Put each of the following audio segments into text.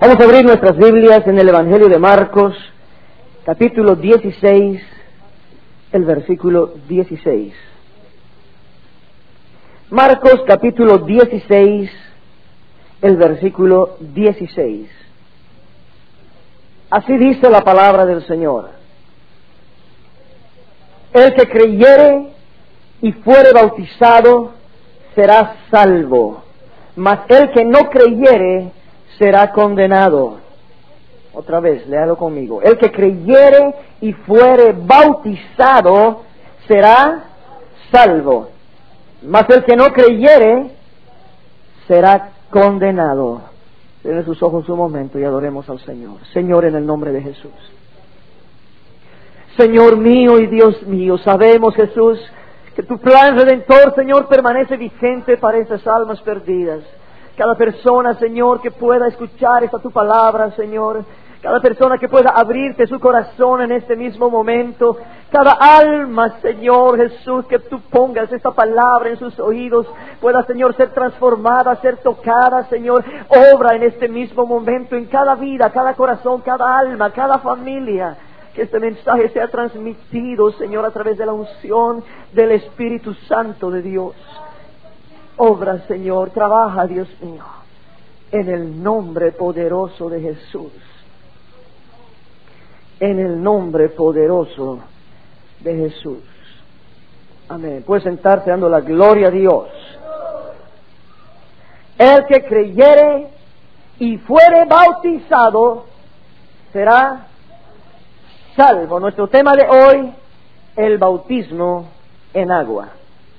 Vamos a abrir nuestras Biblias en el Evangelio de Marcos, capítulo 16, el versículo 16. Marcos, capítulo 16, el versículo 16. Así dice la palabra del Señor. El que creyere y fuere bautizado será salvo, mas el que no creyere será condenado. Otra vez, léalo conmigo. El que creyere y fuere bautizado será salvo, mas el que no creyere será condenado. Cierren sus ojos un momento y adoremos al Señor. Señor, en el nombre de Jesús. Señor mío y Dios mío, sabemos, Jesús, que tu plan redentor, Señor, permanece vigente para estas almas perdidas. Cada persona, Señor, que pueda escuchar esta tu palabra, Señor. Cada persona que pueda abrirte su corazón en este mismo momento. Cada alma, Señor Jesús, que tú pongas esta palabra en sus oídos, pueda, Señor, ser transformada, ser tocada, Señor. Obra en este mismo momento en cada vida, cada corazón, cada alma, cada familia. Que este mensaje sea transmitido, Señor, a través de la unción del Espíritu Santo de Dios. Obra, Señor, trabaja, Dios mío, en el nombre poderoso de Jesús. En el nombre poderoso de Jesús. Amén. Puede sentarse dando la gloria a Dios. El que creyere y fuere bautizado será salvo. Nuestro tema de hoy, el bautismo en agua.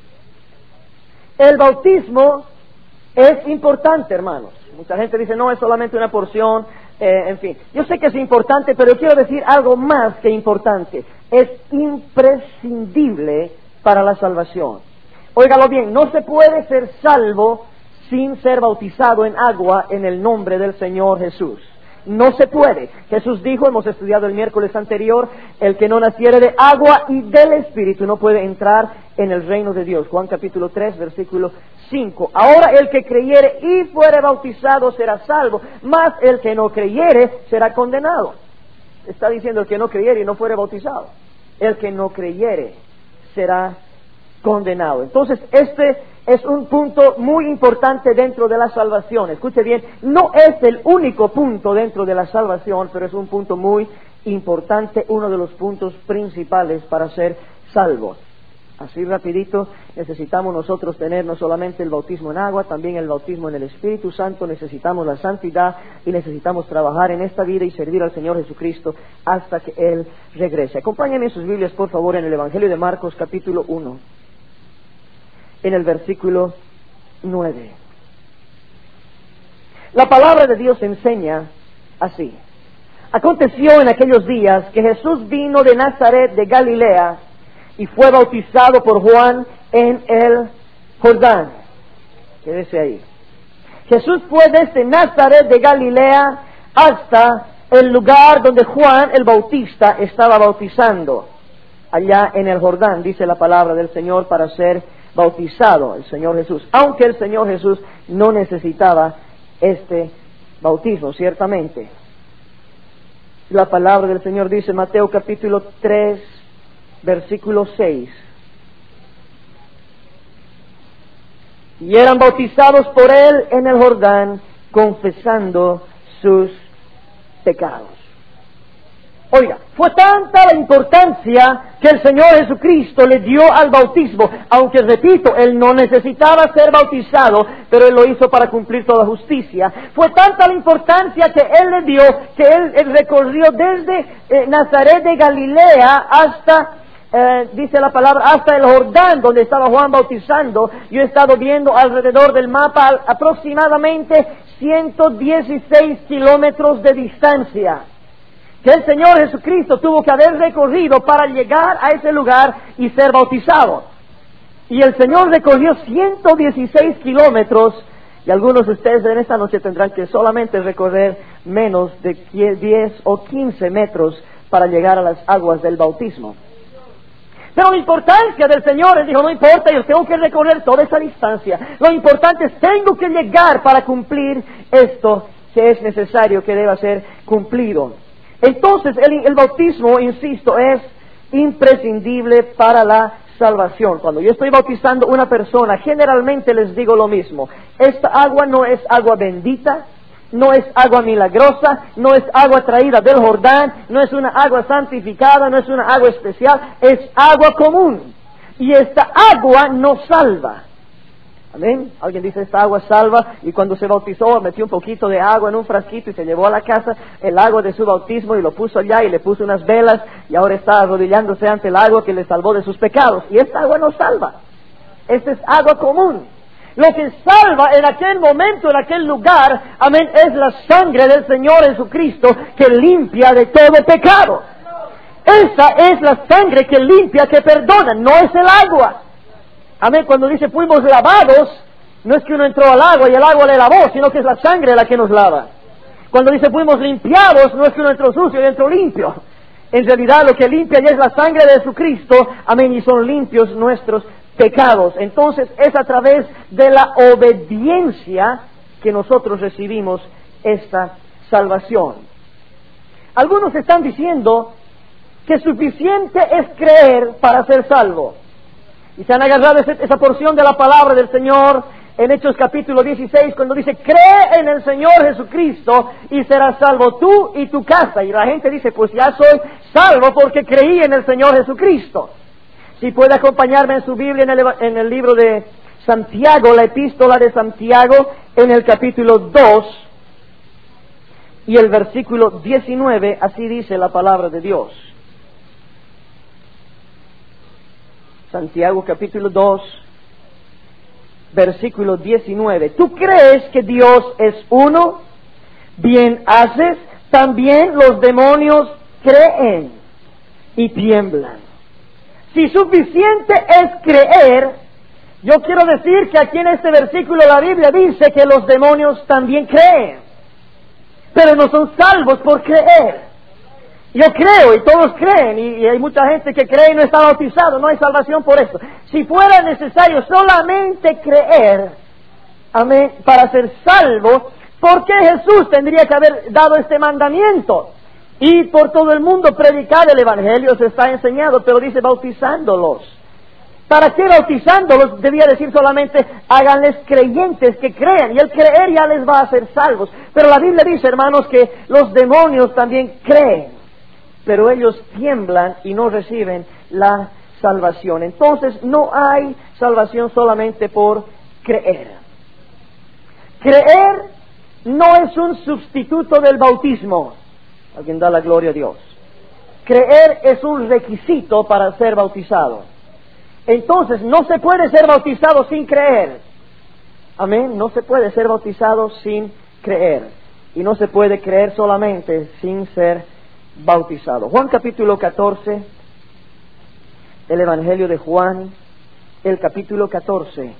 El bautismo es importante, hermanos. Mucha gente dice, no, es solamente una porción, en fin. Yo sé que es importante, pero quiero decir algo más que importante. Es imprescindible para la salvación. Óigalo bien, no se puede ser salvo sin ser bautizado en agua en el nombre del Señor Jesús. No se puede. Jesús dijo, hemos estudiado el miércoles anterior, el que no naciere de agua y del Espíritu no puede entrar en el reino de Dios. Juan capítulo 3, versículo 5. Ahora el que creyere y fuere bautizado será salvo, mas el que no creyere será condenado. Está diciendo el que no creyere y no fuere bautizado. El que no creyere será condenado. Entonces, este es un punto muy importante dentro de la salvación. Escuche bien, no es el único punto dentro de la salvación, pero es un punto muy importante, uno de los puntos principales para ser salvos. Así rapidito, necesitamos nosotros tener no solamente el bautismo en agua, también el bautismo en el Espíritu Santo, necesitamos la santidad y necesitamos trabajar en esta vida y servir al Señor Jesucristo hasta que Él regrese. Acompáñenme en sus Biblias, por favor, en el Evangelio de Marcos, capítulo 1. En el versículo 9. La palabra de Dios enseña así. Aconteció en aquellos días que Jesús vino de Nazaret de Galilea y fue bautizado por Juan en el Jordán. Quédese ahí. Jesús fue desde Nazaret de Galilea hasta el lugar donde Juan el Bautista estaba bautizando. Allá en el Jordán, dice la palabra del Señor, para ser bautizado el Señor Jesús, aunque el Señor Jesús no necesitaba este bautismo, ciertamente. La palabra del Señor dice, Mateo capítulo 3, versículo 6. Y eran bautizados por él en el Jordán, confesando sus pecados. Oiga, fue tanta la importancia que el Señor Jesucristo le dio al bautismo, aunque repito, Él no necesitaba ser bautizado, pero Él lo hizo para cumplir toda justicia. Fue tanta la importancia que Él le dio, que Él recorrió desde Nazaret de Galilea hasta, dice la palabra, hasta el Jordán, donde estaba Juan bautizando. Yo he estado viendo alrededor del mapa aproximadamente 116 kilómetros de distancia que el Señor Jesucristo tuvo que haber recorrido para llegar a ese lugar y ser bautizado. Y el Señor recorrió 116 kilómetros, y algunos de ustedes en esta noche tendrán que solamente recorrer menos de 10 o 15 metros para llegar a las aguas del bautismo. Pero la importancia del Señor, Él dijo, no importa, yo tengo que recorrer toda esa distancia. Lo importante es, tengo que llegar para cumplir esto que es necesario, que deba ser cumplido. Entonces, el bautismo, insisto, es imprescindible para la salvación. Cuando yo estoy bautizando a una persona, generalmente les digo lo mismo. Esta agua no es agua bendita, no es agua milagrosa, no es agua traída del Jordán, no es una agua santificada, no es una agua especial, es agua común. Y esta agua nos salva. Amén. Alguien dice, esta agua salva, y cuando se bautizó metió un poquito de agua en un frasquito y se llevó a la casa el agua de su bautismo y lo puso allá y le puso unas velas y ahora está arrodillándose ante el agua que le salvó de sus pecados. Y esta agua no salva. Esta es agua común. Lo que salva en aquel momento, en aquel lugar, amén, es la sangre del Señor Jesucristo que limpia de todo pecado. Esa es la sangre que limpia, que perdona, no es el agua. Amén, cuando dice fuimos lavados, no es que uno entró al agua y el agua le lavó, sino que es la sangre la que nos lava. Cuando dice fuimos limpiados, no es que uno entró sucio y entró limpio. En realidad lo que limpia ya es la sangre de Jesucristo, amén, y son limpios nuestros pecados. Entonces es a través de la obediencia que nosotros recibimos esta salvación. Algunos están diciendo que suficiente es creer para ser salvo. Y se han agarrado esa porción de la palabra del Señor en Hechos capítulo 16, cuando dice, cree en el Señor Jesucristo y serás salvo tú y tu casa. Y la gente dice, pues ya soy salvo porque creí en el Señor Jesucristo. Si puede acompañarme en su Biblia en el libro de Santiago, la epístola de Santiago, en el capítulo 2 y el versículo 19, así dice la palabra de Dios. Santiago capítulo 2, versículo 19. ¿Tú crees que Dios es uno? Bien haces, también los demonios creen y tiemblan. Si suficiente es creer, yo quiero decir que aquí en este versículo la Biblia dice que los demonios también creen, pero no son salvos por creer. Yo creo y todos creen, y hay mucha gente que cree y no está bautizado, no hay salvación por eso. Si fuera necesario solamente creer, amén, para ser salvo, ¿por qué Jesús tendría que haber dado este mandamiento? Y por todo el mundo predicar el Evangelio se está enseñado, pero dice bautizándolos. ¿Para qué bautizándolos? Debía decir solamente háganles creyentes que crean, y el creer ya les va a hacer salvos. Pero la Biblia dice, hermanos, que los demonios también creen, pero ellos tiemblan y no reciben la salvación. Entonces no hay salvación solamente por creer. Creer no es un sustituto del bautismo. Alguien da la gloria a Dios. Creer es un requisito para ser bautizado. Entonces no se puede ser bautizado sin creer. Amén. No se puede ser bautizado sin creer. Y no se puede creer solamente sin ser bautizado. Juan capítulo 14, el Evangelio de Juan, el capítulo 14,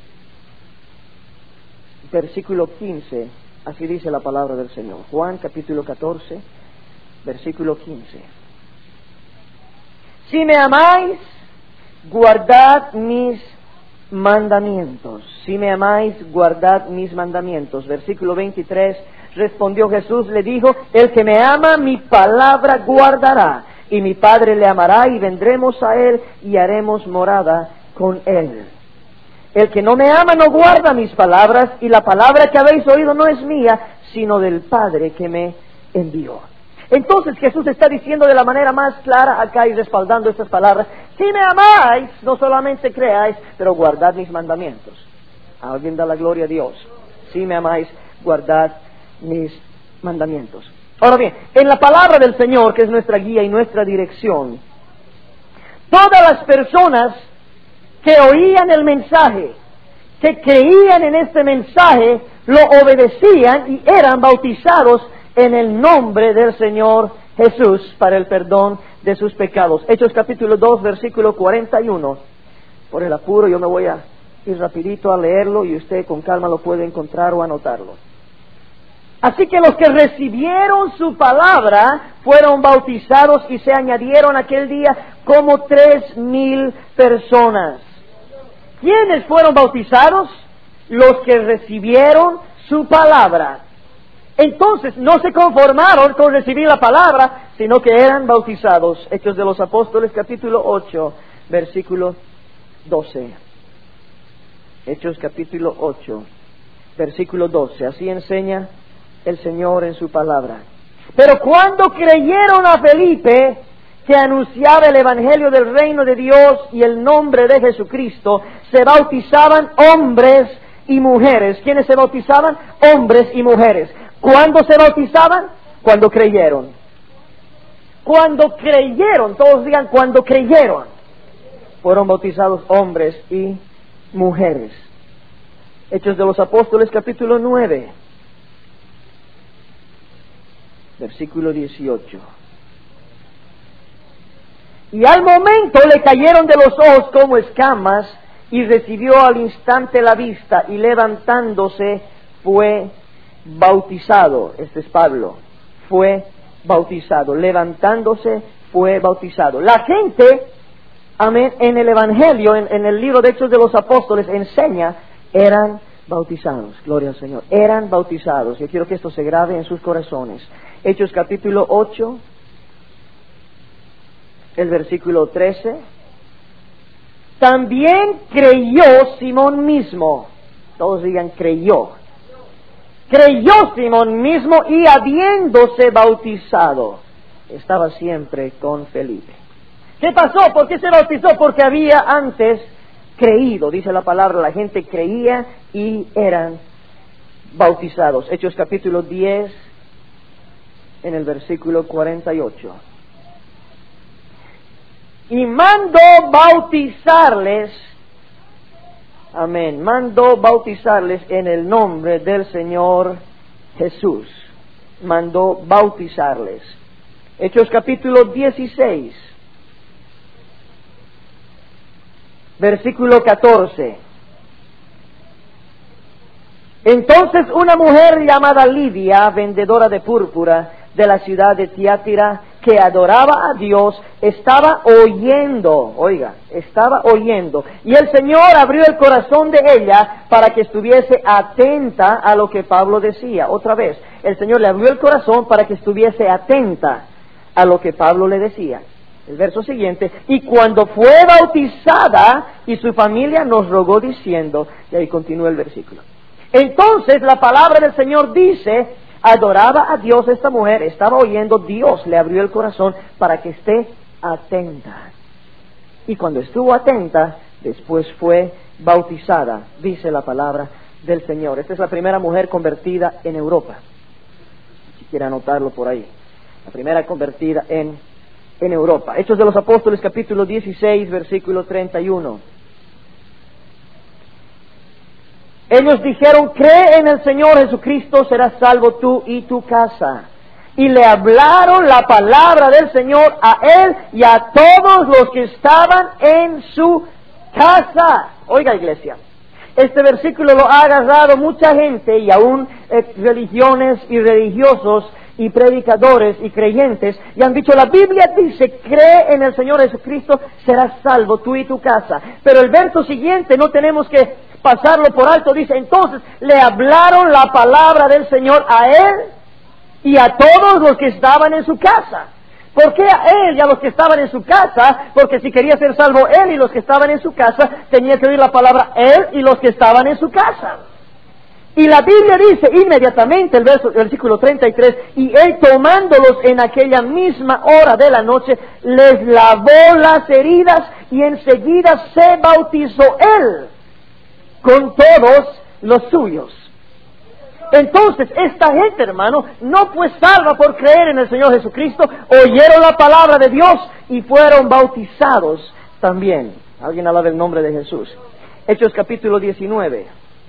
versículo 15, así dice la palabra del Señor. Juan capítulo 14, versículo 15. Si me amáis, guardad mis mandamientos. Si me amáis, guardad mis mandamientos. Versículo 23. Respondió Jesús, le dijo, el que me ama, mi palabra guardará, y mi Padre le amará, y vendremos a él, y haremos morada con él. El que no me ama no guarda mis palabras, y la palabra que habéis oído no es mía, sino del Padre que me envió. Entonces Jesús está diciendo de la manera más clara acá y respaldando estas palabras, si me amáis, no solamente creáis, pero guardad mis mandamientos. Alguien da la gloria a Dios. Si me amáis, guardad mis mandamientos. Ahora bien, en la palabra del Señor, que es nuestra guía y nuestra dirección, todas las personas que oían el mensaje, que creían en este mensaje, lo obedecían y eran bautizados en el nombre del Señor Jesús para el perdón de sus pecados. Hechos capítulo 2, versículo 41. Por el apuro yo me voy a ir rapidito a leerlo y usted con calma lo puede encontrar o anotarlo. Así que los que recibieron su palabra fueron bautizados y se añadieron aquel día como 3,000 personas. ¿Quiénes fueron bautizados? Los que recibieron su palabra. Entonces no se conformaron con recibir la palabra, sino que eran bautizados. Hechos de los Apóstoles, capítulo 8, versículo 12. Hechos capítulo 8, versículo 12. Así enseña el Señor en su palabra. Pero cuando creyeron a Felipe, que anunciaba el evangelio del reino de Dios y el nombre de Jesucristo, se bautizaban hombres y mujeres. ¿Quiénes se bautizaban? Hombres y mujeres. ¿Cuándo se bautizaban? Cuando creyeron. Cuando creyeron, todos digan cuando creyeron. Fueron bautizados hombres y mujeres. Hechos de los Apóstoles, capítulo 9, versículo 18. Y al momento le cayeron de los ojos como escamas, y recibió al instante la vista, y levantándose fue bautizado. Este es Pablo. Fue bautizado. Levantándose fue bautizado. La gente, amén, en el Evangelio, en el libro de Hechos de los Apóstoles, enseña, eran bautizados. Gloria al Señor. Eran bautizados. Yo quiero que esto se grabe en sus corazones. Hechos capítulo 8, el versículo 13. También creyó Simón mismo. Todos digan creyó. Creyó Simón mismo, y habiéndose bautizado, estaba siempre con Felipe. ¿Qué pasó? ¿Por qué se bautizó? Porque había antes creído. Dice la palabra, la gente creía y eran bautizados. Hechos capítulo 10, en el versículo 48. Y mandó bautizarles, amén, mandó bautizarles en el nombre del Señor Jesús. Mandó bautizarles. Hechos capítulo 16, versículo 14. Entonces una mujer llamada Lidia, vendedora de púrpura de la ciudad de Tiatira, que adoraba a Dios, estaba oyendo, estaba oyendo, y el Señor abrió el corazón de ella para que estuviese atenta a lo que Pablo decía. Otra vez, el Señor le abrió el corazón para que estuviese atenta a lo que Pablo le decía. El verso siguiente, y cuando fue bautizada y su familia nos rogó diciendo, y ahí continúa el versículo. Entonces la palabra del Señor dice, adoraba a Dios esta mujer, estaba oyendo, Dios le abrió el corazón para que esté atenta. Y cuando estuvo atenta, después fue bautizada, dice la palabra del Señor. Esta es la primera mujer convertida en Europa. Si quiere anotarlo por ahí. La primera convertida en Europa. Hechos de los Apóstoles, capítulo 16, versículo 31. Ellos dijeron, cree en el Señor Jesucristo, serás salvo tú y tu casa. Y le hablaron la palabra del Señor a él y a todos los que estaban en su casa. Oiga, iglesia, este versículo lo ha agarrado mucha gente, y aún religiones y religiosos y predicadores y creyentes, y han dicho, la Biblia dice, cree en el Señor Jesucristo, serás salvo tú y tu casa. Pero el verso siguiente no tenemos que pasarlo por alto, dice, entonces le hablaron la palabra del Señor a él y a todos los que estaban en su casa. ¿Por qué a él y a los que estaban en su casa? Porque si quería ser salvo él y los que estaban en su casa, tenía que oír la palabra él y los que estaban en su casa. Y la Biblia dice inmediatamente, el versículo 33, y él tomándolos en aquella misma hora de la noche, les lavó las heridas y enseguida se bautizó él con todos los suyos. Entonces, esta gente, hermano, no fue salva por creer en el Señor Jesucristo, oyeron la palabra de Dios y fueron bautizados también. Alguien alaba el nombre de Jesús. Hechos capítulo 19,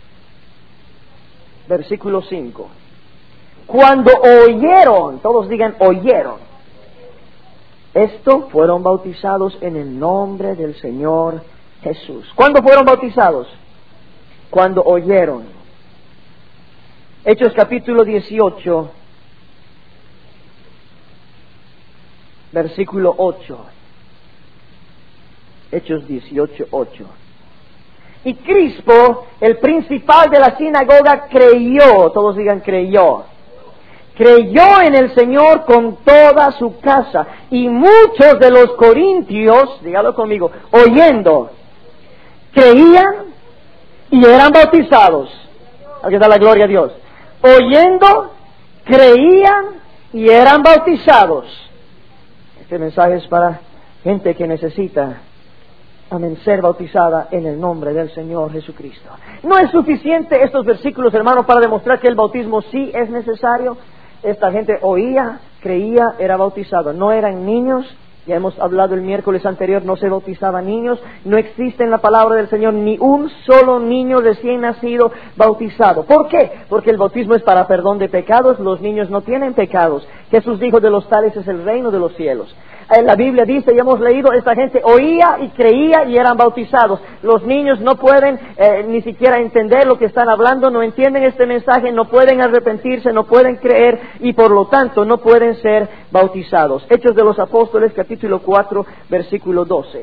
versículo 5. Cuando oyeron, todos digan oyeron, esto, fueron bautizados en el nombre del Señor Jesús. ¿Cuándo fueron bautizados? Cuando oyeron. Hechos capítulo 18, versículo 8. Hechos 18, 8. Y Crispo, el principal de la sinagoga, creyó, todos digan creyó. creyó en el Señor con toda su casa. Y muchos de los corintios, dígalo conmigo, oyendo, creían y eran bautizados. Aquí está la gloria a Dios. Oyendo, creían y eran bautizados. Este mensaje es para gente que necesita, amén, ser bautizada en el nombre del Señor Jesucristo. No es suficiente estos versículos, hermano, para demostrar que el bautismo sí es necesario. Esta gente oía, creía, era bautizado. No eran niños. Ya hemos hablado el miércoles anterior, no se bautizaban niños. No existe en la palabra del Señor ni un solo niño recién nacido bautizado. ¿Por qué? Porque el bautismo es para perdón de pecados. Los niños no tienen pecados. Jesús dijo, de los tales es el reino de los cielos. La Biblia dice, y hemos leído, esta gente oía y creía y eran bautizados. Los niños no pueden ni siquiera entender lo que están hablando, no entienden este mensaje, no pueden arrepentirse, no pueden creer y por lo tanto no pueden ser bautizados. Hechos de los Apóstoles, capítulo 4, versículo 12.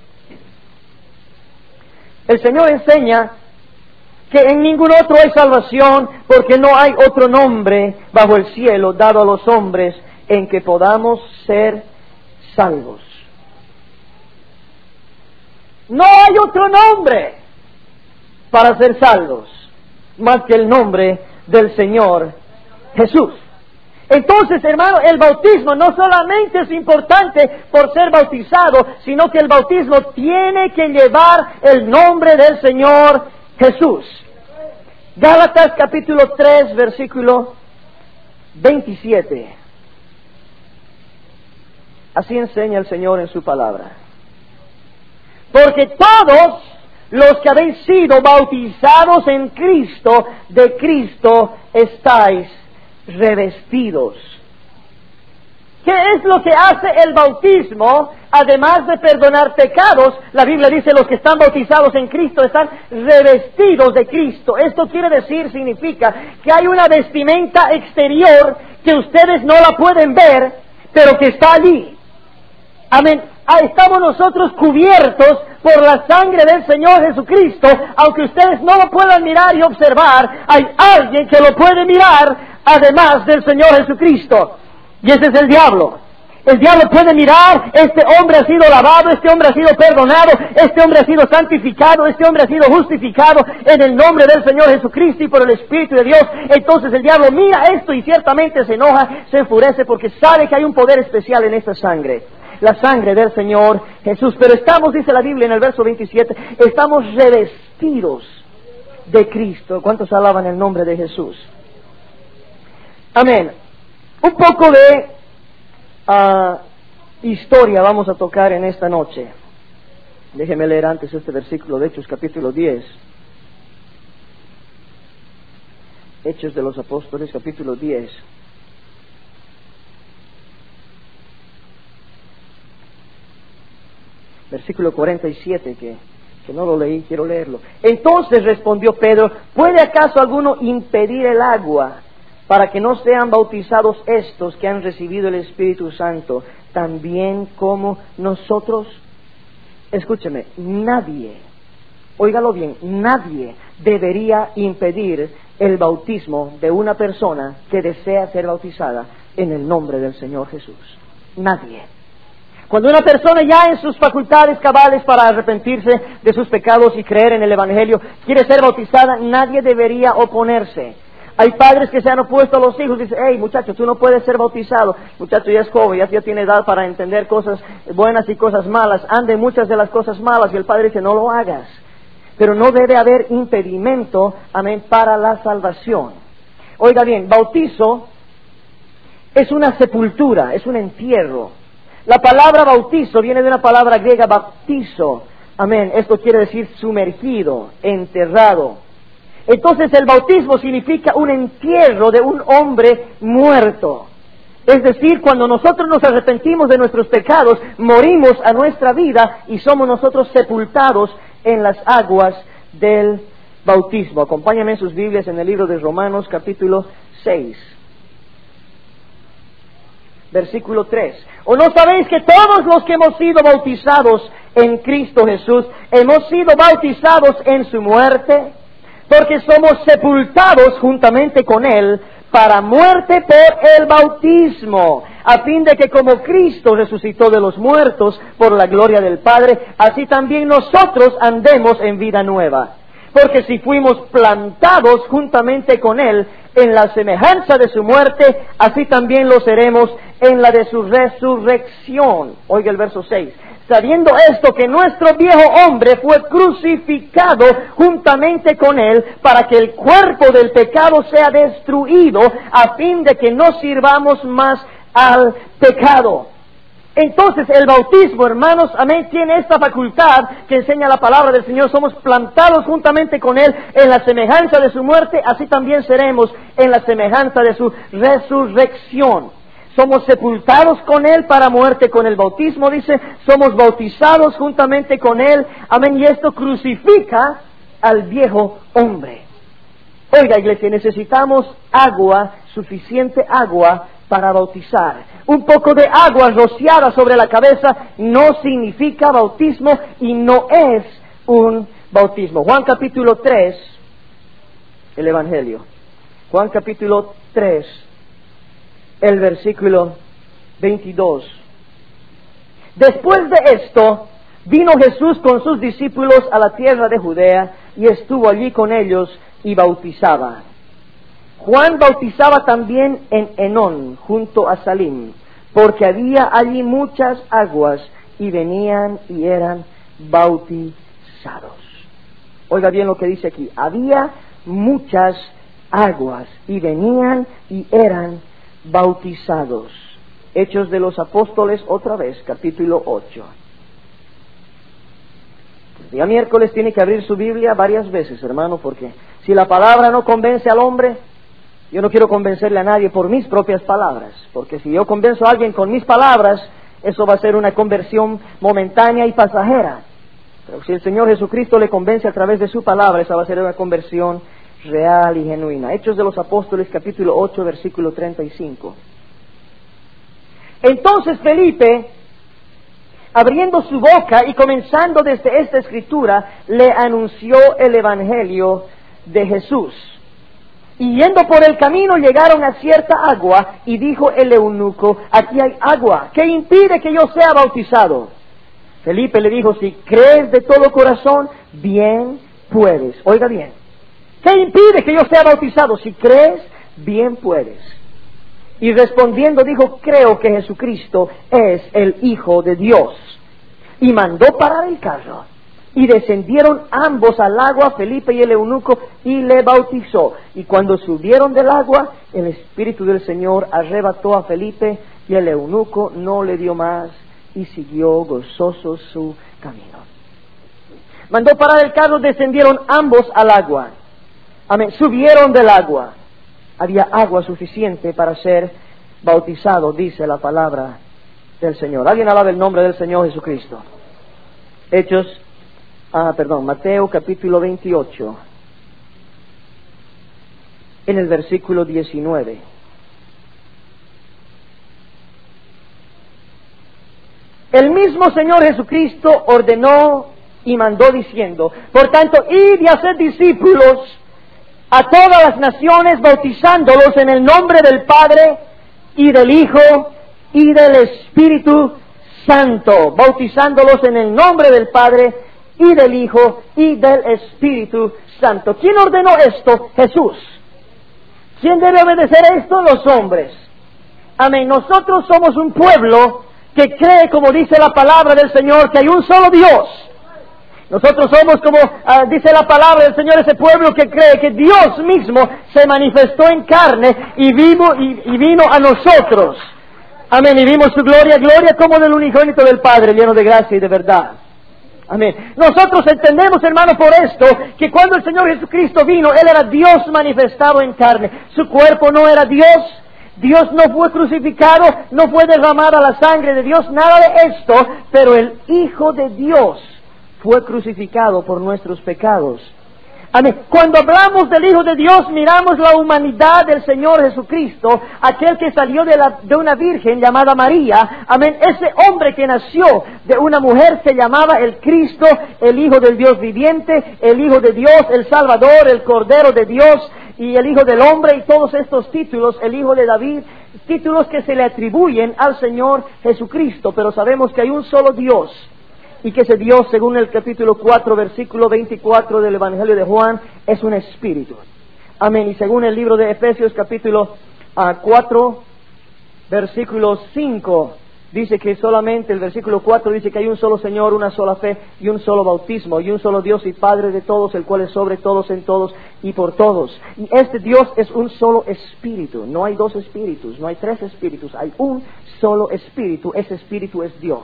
El Señor enseña que en ningún otro hay salvación, porque no hay otro nombre bajo el cielo dado a los hombres en que podamos ser salvos. No hay otro nombre para ser salvos más que el nombre del Señor Jesús. Entonces, hermano, el bautismo no solamente es importante por ser bautizado, sino que el bautismo tiene que llevar el nombre del Señor Jesús. Gálatas capítulo 3, versículo 27. Así enseña el Señor en su palabra. Porque todos los que habéis sido bautizados en Cristo, de Cristo estáis revestidos. ¿Qué es lo que hace el bautismo? Además de perdonar pecados, la Biblia dice los que están bautizados en Cristo están revestidos de Cristo. Esto quiere decir, significa que hay una vestimenta exterior que ustedes no la pueden ver, pero que está allí. Amén. Estamos nosotros cubiertos por la sangre del Señor Jesucristo. Aunque ustedes no lo puedan mirar y observar, hay alguien que lo puede mirar además del Señor Jesucristo. Y ese es el diablo. El diablo puede mirar, este hombre ha sido lavado, este hombre ha sido perdonado, este hombre ha sido santificado, este hombre ha sido justificado en el nombre del Señor Jesucristo y por el Espíritu de Dios. Entonces el diablo mira esto y ciertamente se enoja, se enfurece porque sabe que hay un poder especial en esta sangre. La sangre del Señor Jesús. Pero estamos, dice la Biblia en el verso 27, estamos revestidos de Cristo. ¿Cuántos alaban el nombre de Jesús? Amén. Un poco de historia vamos a tocar en esta noche. Déjeme leer antes este versículo de Hechos capítulo 10. Hechos de los Apóstoles capítulo 10. Versículo 47, que no lo leí, quiero leerlo. Entonces respondió Pedro, ¿puede acaso alguno impedir el agua para que no sean bautizados estos que han recibido el Espíritu Santo, también como nosotros? Escúcheme, nadie, óigalo bien, nadie debería impedir el bautismo de una persona que desea ser bautizada en el nombre del Señor Jesús. Nadie. Cuando una persona ya en sus facultades cabales para arrepentirse de sus pecados y creer en el Evangelio quiere ser bautizada, nadie debería oponerse. Hay padres que se han opuesto a los hijos, dicen, hey muchacho, tú no puedes ser bautizado, muchacho ya es joven, ya tiene edad para entender cosas buenas y cosas malas, ande muchas de las cosas malas, y el padre dice, no lo hagas. Pero no debe haber impedimento, amén, para la salvación. Oiga bien, bautizo es una sepultura, es un entierro. La palabra bautizo viene de una palabra griega, baptizo. Amén. Esto quiere decir sumergido, enterrado. Entonces el bautismo significa un entierro de un hombre muerto. Es decir, cuando nosotros nos arrepentimos de nuestros pecados, morimos a nuestra vida y somos nosotros sepultados en las aguas del bautismo. Acompáñenme en sus Biblias en el libro de Romanos capítulo 6. Versículo 3. ¿O no sabéis que todos los que hemos sido bautizados en Cristo Jesús, hemos sido bautizados en su muerte? Porque somos sepultados juntamente con Él para muerte por el bautismo, a fin de que como Cristo resucitó de los muertos por la gloria del Padre, así también nosotros andemos en vida nueva. Porque si fuimos plantados juntamente con Él en la semejanza de su muerte, así también lo seremos en la de su resurrección. Oiga el verso 6. Sabiendo esto, que nuestro viejo hombre fue crucificado juntamente con Él, para que el cuerpo del pecado sea destruido, a fin de que no sirvamos más al pecado. Entonces el bautismo, hermanos, amén, tiene esta facultad que enseña la palabra del Señor. Somos plantados juntamente con Él en la semejanza de su muerte, así también seremos en la semejanza de su resurrección. Somos sepultados con Él para muerte con el bautismo, dice, somos bautizados juntamente con Él, amén, y esto crucifica al viejo hombre. Oiga, iglesia, necesitamos agua, suficiente agua para bautizar. Un poco de agua rociada sobre la cabeza no significa bautismo y no es un bautismo. Juan capítulo 3, el Evangelio. Juan capítulo 3, el versículo 22. Después de esto, vino Jesús con sus discípulos a la tierra de Judea y estuvo allí con ellos y bautizaba. Juan bautizaba también en Enón, junto a Salim, porque había allí muchas aguas y venían y eran bautizados. Oiga bien lo que dice aquí. Había muchas aguas y venían y eran bautizados. Hechos de los Apóstoles, otra vez, capítulo 8. El día miércoles tiene que abrir su Biblia varias veces, hermano, porque si la palabra no convence al hombre, yo no quiero convencerle a nadie por mis propias palabras, porque si yo convenzo a alguien con mis palabras, eso va a ser una conversión momentánea y pasajera. Pero si el Señor Jesucristo le convence a través de su palabra, esa va a ser una conversión real y genuina. Hechos de los Apóstoles, capítulo 8, versículo 35. Entonces Felipe, abriendo su boca y comenzando desde esta escritura, le anunció el Evangelio de Jesús. Y yendo por el camino llegaron a cierta agua, y dijo el eunuco, aquí hay agua, ¿qué impide que yo sea bautizado? Felipe le dijo, si crees de todo corazón, bien puedes. Oiga bien, ¿qué impide que yo sea bautizado? Si crees, bien puedes. Y respondiendo dijo, creo que Jesucristo es el Hijo de Dios. Y mandó parar el carro. Y descendieron ambos al agua, Felipe y el eunuco, y le bautizó. Y cuando subieron del agua, el Espíritu del Señor arrebató a Felipe, y el eunuco no le dio más, y siguió gozoso su camino. Mandó parar el carro, descendieron ambos al agua. Amén. Subieron del agua. Había agua suficiente para ser bautizado, dice la palabra del Señor. ¿Alguien alaba el nombre del Señor Jesucristo? Mateo capítulo 28, en el versículo 19. El mismo Señor Jesucristo ordenó y mandó diciendo, por tanto, id y haced discípulos a todas las naciones, bautizándolos en el nombre del Padre y del Hijo y del Espíritu Santo, bautizándolos en el nombre del Padre y del Hijo y del Espíritu Santo. ¿Quién ordenó esto? Jesús. ¿Quién debe obedecer esto? Los hombres. Amén. Nosotros somos un pueblo que cree, como dice la palabra del Señor, que hay un solo Dios. Nosotros somos, como dice la palabra del Señor, ese pueblo que cree que Dios mismo se manifestó en carne y vino a nosotros. Amén. Y vimos su gloria como del unigénito del Padre, lleno de gracia y de verdad. Amén. Nosotros entendemos, hermano, por esto, que cuando el Señor Jesucristo vino, Él era Dios manifestado en carne. Su cuerpo no era Dios. Dios no fue crucificado, no fue derramada la sangre de Dios, nada de esto, pero el Hijo de Dios fue crucificado por nuestros pecados. Amén. Cuando hablamos del Hijo de Dios, miramos la humanidad del Señor Jesucristo, aquel que salió de una virgen llamada María. Amén. Ese hombre que nació de una mujer se llamaba el Cristo, el Hijo del Dios viviente, el Hijo de Dios, el Salvador, el Cordero de Dios. y el Hijo del Hombre y todos estos títulos, el Hijo de David, títulos que se le atribuyen al Señor Jesucristo, pero sabemos que hay un solo Dios y que ese Dios, según el capítulo 4, versículo 24 del Evangelio de Juan, es un espíritu. Amén. Y según el libro de Efesios, capítulo 4, versículo 5, dice que solamente, el versículo 4 dice que hay un solo Señor, una sola fe y un solo bautismo, y un solo Dios y Padre de todos, el cual es sobre todos, en todos y por todos. Y este Dios es un solo espíritu, no hay dos espíritus, no hay tres espíritus, hay un solo espíritu, ese espíritu es Dios.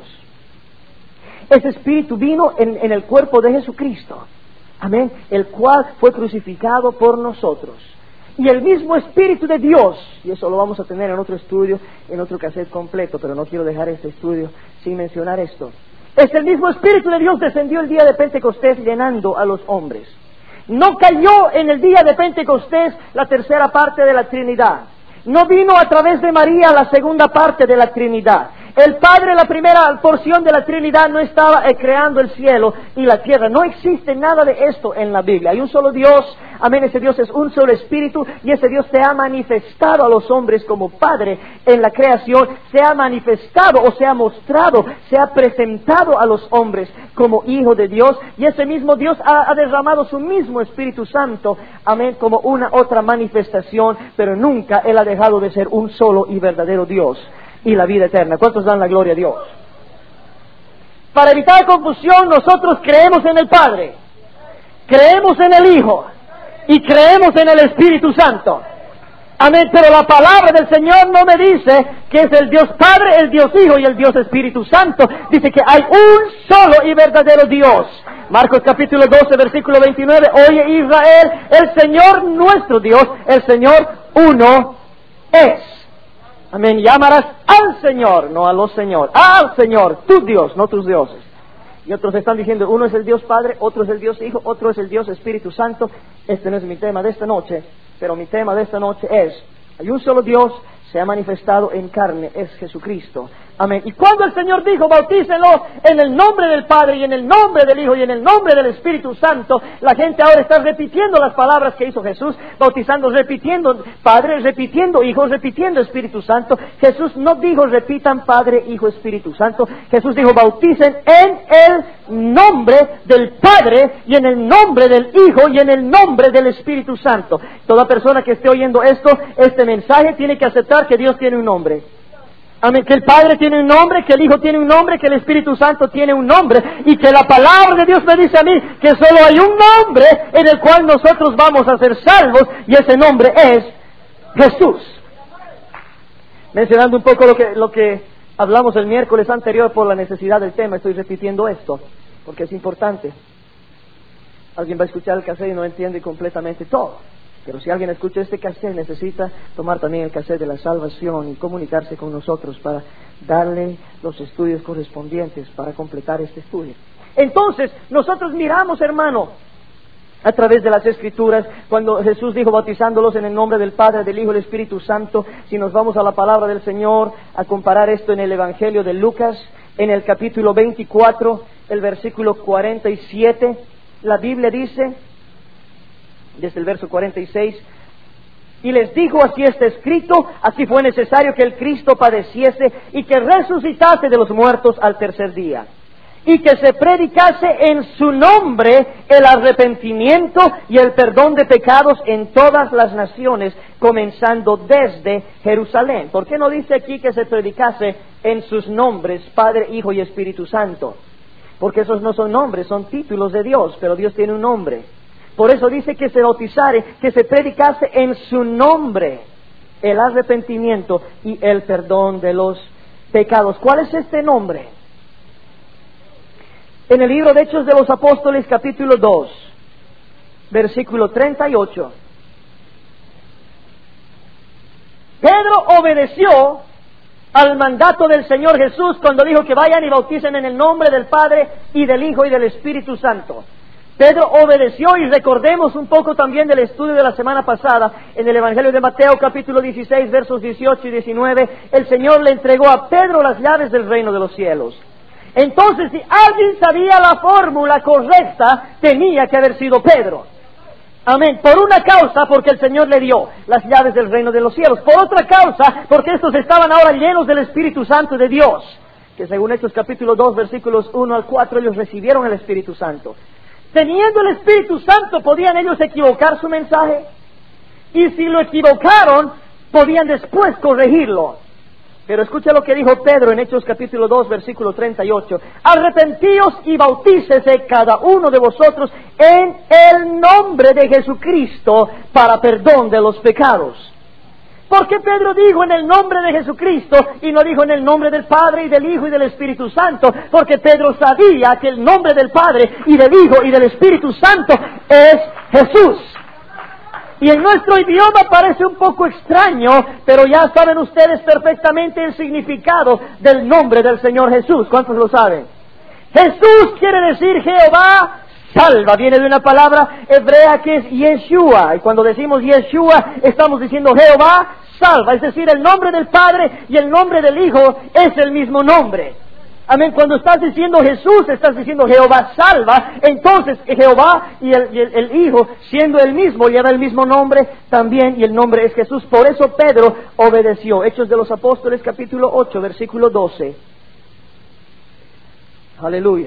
Ese espíritu vino en el cuerpo de Jesucristo, amén, el cual fue crucificado por nosotros. Y el mismo Espíritu de Dios, y eso lo vamos a tener en otro estudio, en otro cassette completo, pero no quiero dejar este estudio sin mencionar esto. Es el mismo Espíritu de Dios descendió el día de Pentecostés llenando a los hombres. No cayó en el día de Pentecostés la tercera parte de la Trinidad. No vino a través de María la segunda parte de la Trinidad. El Padre, la primera porción de la Trinidad, no estaba creando el cielo y la tierra. No existe nada de esto en la Biblia. Hay un solo Dios, amén, ese Dios es un solo Espíritu, y ese Dios se ha manifestado a los hombres como Padre en la creación, se ha manifestado o se ha mostrado, se ha presentado a los hombres como Hijo de Dios, y ese mismo Dios ha derramado su mismo Espíritu Santo, amén, como una otra manifestación, pero nunca Él ha dejado de ser un solo y verdadero Dios y la vida eterna. ¿Cuántos dan la gloria a Dios? Para evitar confusión, nosotros creemos en el Padre, creemos en el Hijo y creemos en el Espíritu Santo. Amén, pero la palabra del Señor no me dice que es el Dios Padre, el Dios Hijo y el Dios Espíritu Santo. Dice que hay un solo y verdadero Dios. Marcos capítulo 12, versículo 29. Oye Israel, el Señor nuestro Dios, el Señor uno es. Amén, llamarás al Señor, no a los señores, al Señor, tu Dios, no tus dioses. Y otros están diciendo, uno es el Dios Padre, otro es el Dios Hijo, otro es el Dios Espíritu Santo. Este no es mi tema de esta noche, pero mi tema de esta noche es, hay un solo Dios, se ha manifestado en carne, es Jesucristo. Amén. Y cuando el Señor dijo, bautícenlo en el nombre del Padre y en el nombre del Hijo y en el nombre del Espíritu Santo, la gente ahora está repitiendo las palabras que hizo Jesús, bautizando, repitiendo Padre, repitiendo Hijo, repitiendo Espíritu Santo. Jesús no dijo repitan Padre, Hijo, Espíritu Santo. Jesús dijo bauticen en el nombre del Padre y en el nombre del Hijo y en el nombre del Espíritu Santo. Toda persona que esté oyendo esto, este mensaje, tiene que aceptar que Dios tiene un nombre. Amén, que el Padre tiene un nombre, que el Hijo tiene un nombre, que el Espíritu Santo tiene un nombre, y que la palabra de Dios me dice a mí que solo hay un nombre en el cual nosotros vamos a ser salvos, y ese nombre es Jesús. Mencionando un poco lo que hablamos el miércoles anterior por la necesidad del tema, estoy repitiendo esto, porque es importante. Alguien va a escuchar el cassette y no entiende completamente todo. Pero si alguien escucha este cassette, necesita tomar también el cassette de la salvación y comunicarse con nosotros para darle los estudios correspondientes para completar este estudio. Entonces, nosotros miramos, hermano, a través de las Escrituras, cuando Jesús dijo bautizándolos en el nombre del Padre, del Hijo y del Espíritu Santo. Si nos vamos a la palabra del Señor, a comparar esto en el Evangelio de Lucas, en el capítulo 24, el versículo 47, la Biblia dice, desde el verso 46, y les dijo, así está escrito, así fue necesario que el Cristo padeciese y que resucitase de los muertos al tercer día, y que se predicase en su nombre el arrepentimiento y el perdón de pecados en todas las naciones, comenzando desde Jerusalén. ¿Por qué no dice aquí que se predicase en sus nombres, Padre, Hijo y Espíritu Santo? Porque esos no son nombres, son títulos de Dios, pero Dios tiene un nombre. Por eso dice que se bautizare, que se predicase en su nombre el arrepentimiento y el perdón de los pecados. ¿Cuál es este nombre? En el libro de Hechos de los Apóstoles, capítulo 2, versículo 38. Pedro obedeció al mandato del Señor Jesús cuando dijo que vayan y bauticen en el nombre del Padre y del Hijo y del Espíritu Santo. Pedro obedeció, y recordemos un poco también del estudio de la semana pasada, en el Evangelio de Mateo capítulo 16, versos 18 y 19, el Señor le entregó a Pedro las llaves del reino de los cielos. Entonces, si alguien sabía la fórmula correcta, tenía que haber sido Pedro. Amén. Por una causa, porque el Señor le dio las llaves del reino de los cielos. Por otra causa, porque estos estaban ahora llenos del Espíritu Santo de Dios. Que según Hechos capítulo 2, versículos 1 al 4, ellos recibieron el Espíritu Santo. Teniendo el Espíritu Santo, ¿podían ellos equivocar su mensaje? Y si lo equivocaron, podían después corregirlo. Pero escucha lo que dijo Pedro en Hechos capítulo 2, versículo 38. Arrepentíos y bautícese cada uno de vosotros en el nombre de Jesucristo para perdón de los pecados. ¿Por qué Pedro dijo en el nombre de Jesucristo y no dijo en el nombre del Padre y del Hijo y del Espíritu Santo? Porque Pedro sabía que el nombre del Padre y del Hijo y del Espíritu Santo es Jesús. Y en nuestro idioma parece un poco extraño, pero ya saben ustedes perfectamente el significado del nombre del Señor Jesús. ¿Cuántos lo saben? Jesús quiere decir Jehová salva. Viene de una palabra hebrea que es Yeshua. Y cuando decimos Yeshua, estamos diciendo Jehová salva. Es decir, el nombre del Padre y el nombre del Hijo es el mismo nombre. Amén. Cuando estás diciendo Jesús, estás diciendo Jehová salva. Entonces Jehová y el Hijo, siendo el mismo, lleva el mismo nombre también, y el nombre es Jesús. Por eso Pedro obedeció. Hechos de los Apóstoles capítulo 8, versículo 12. Aleluya.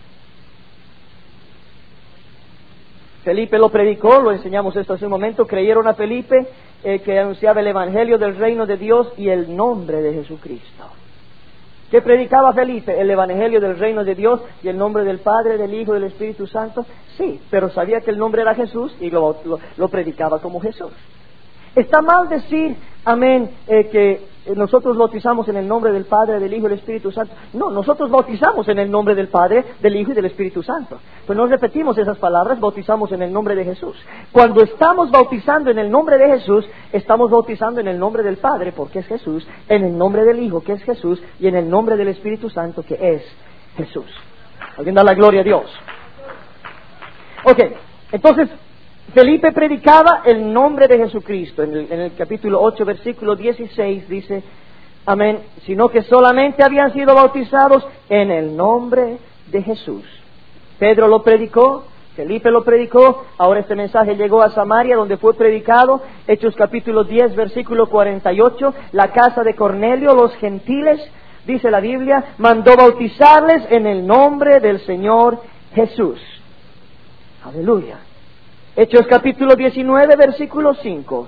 Felipe lo predicó, lo enseñamos esto hace un momento. Creyeron a Felipe, que anunciaba el Evangelio del reino de Dios y el nombre de Jesucristo. ¿Qué predicaba Felipe? El Evangelio del reino de Dios y el nombre del Padre, del Hijo y del Espíritu Santo. Sí, pero sabía que el nombre era Jesús y lo predicaba como Jesús. Está mal decir, amén, que nosotros bautizamos en el nombre del Padre, del Hijo y del Espíritu Santo. No, nosotros bautizamos en el nombre del Padre, del Hijo y del Espíritu Santo. Pues no repetimos esas palabras, bautizamos en el nombre de Jesús. Cuando estamos bautizando en el nombre de Jesús, estamos bautizando en el nombre del Padre, porque es Jesús, en el nombre del Hijo, que es Jesús, y en el nombre del Espíritu Santo, que es Jesús. ¿Alguien da la gloria a Dios? Ok, entonces Felipe predicaba el nombre de Jesucristo. En el capítulo 8, versículo 16 dice, amén, sino que solamente habían sido bautizados en el nombre de Jesús. Pedro lo predicó, Felipe lo predicó, ahora este mensaje llegó a Samaria, donde fue predicado. Hechos capítulo 10, versículo 48, la casa de Cornelio, los gentiles, dice la Biblia, mandó bautizarles en el nombre del Señor Jesús. Aleluya. Hechos capítulo 19, versículo 5.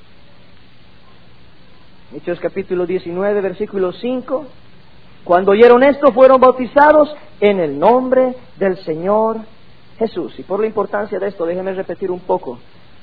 Hechos capítulo 19, versículo 5. Cuando oyeron esto, fueron bautizados en el nombre del Señor Jesús. Y por la importancia de esto, déjenme repetir un poco.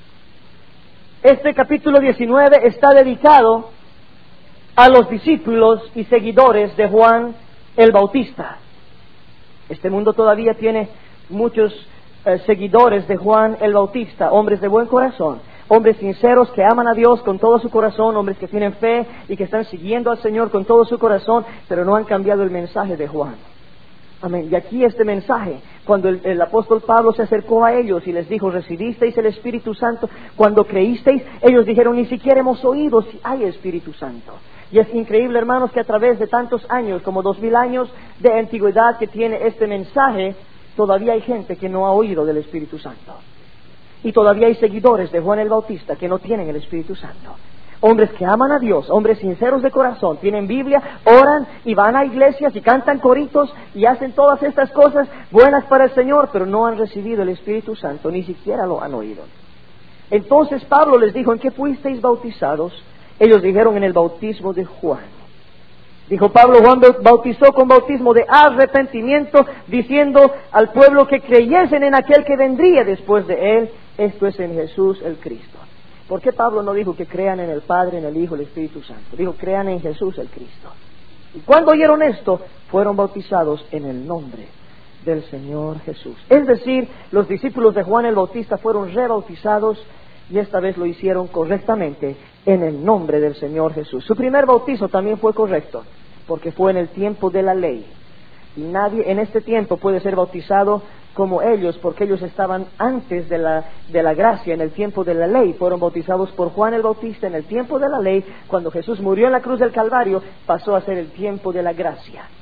Este capítulo 19 está dedicado a los discípulos y seguidores de Juan el Bautista. Este mundo todavía tiene muchos seguidores de Juan el Bautista, hombres de buen corazón, hombres sinceros que aman a Dios con todo su corazón, hombres que tienen fe y que están siguiendo al Señor con todo su corazón, pero no han cambiado el mensaje de Juan. Amén. Y aquí este mensaje, cuando el apóstol Pablo se acercó a ellos y les dijo, recibisteis el Espíritu Santo cuando creísteis, ellos dijeron, ni siquiera hemos oído si hay Espíritu Santo. Y es increíble, hermanos, que a través de tantos años, como 2000 años de antigüedad que tiene este mensaje, todavía hay gente que no ha oído del Espíritu Santo. Y todavía hay seguidores de Juan el Bautista que no tienen el Espíritu Santo. Hombres que aman a Dios, hombres sinceros de corazón, tienen Biblia, oran y van a iglesias y cantan coritos y hacen todas estas cosas buenas para el Señor, pero no han recibido el Espíritu Santo, ni siquiera lo han oído. Entonces Pablo les dijo, ¿en qué fuisteis bautizados? Ellos dijeron, en el bautismo de Juan. Dijo Pablo, Juan bautizó con bautismo de arrepentimiento, diciendo al pueblo que creyesen en aquel que vendría después de él, esto es en Jesús el Cristo. ¿Por qué Pablo no dijo que crean en el Padre, en el Hijo, el Espíritu Santo? Dijo, crean en Jesús el Cristo. Y cuando oyeron esto, fueron bautizados en el nombre del Señor Jesús. Es decir, los discípulos de Juan el Bautista fueron rebautizados y esta vez lo hicieron correctamente en el nombre del Señor Jesús. Su primer bautizo también fue correcto, porque fue en el tiempo de la ley. Y nadie en este tiempo puede ser bautizado como ellos, porque ellos estaban antes de la gracia, en el tiempo de la ley. Fueron bautizados por Juan el Bautista en el tiempo de la ley. Cuando Jesús murió en la cruz del Calvario, pasó a ser el tiempo de la gracia.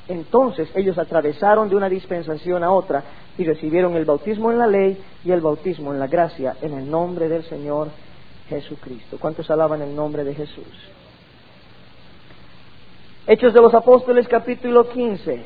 Entonces ellos atravesaron de una dispensación a otra y recibieron el bautismo en la ley y el bautismo en la gracia, en el nombre del Señor Jesucristo. ¿Cuántos alaban el nombre de Jesús? Hechos de los Apóstoles, capítulo 15,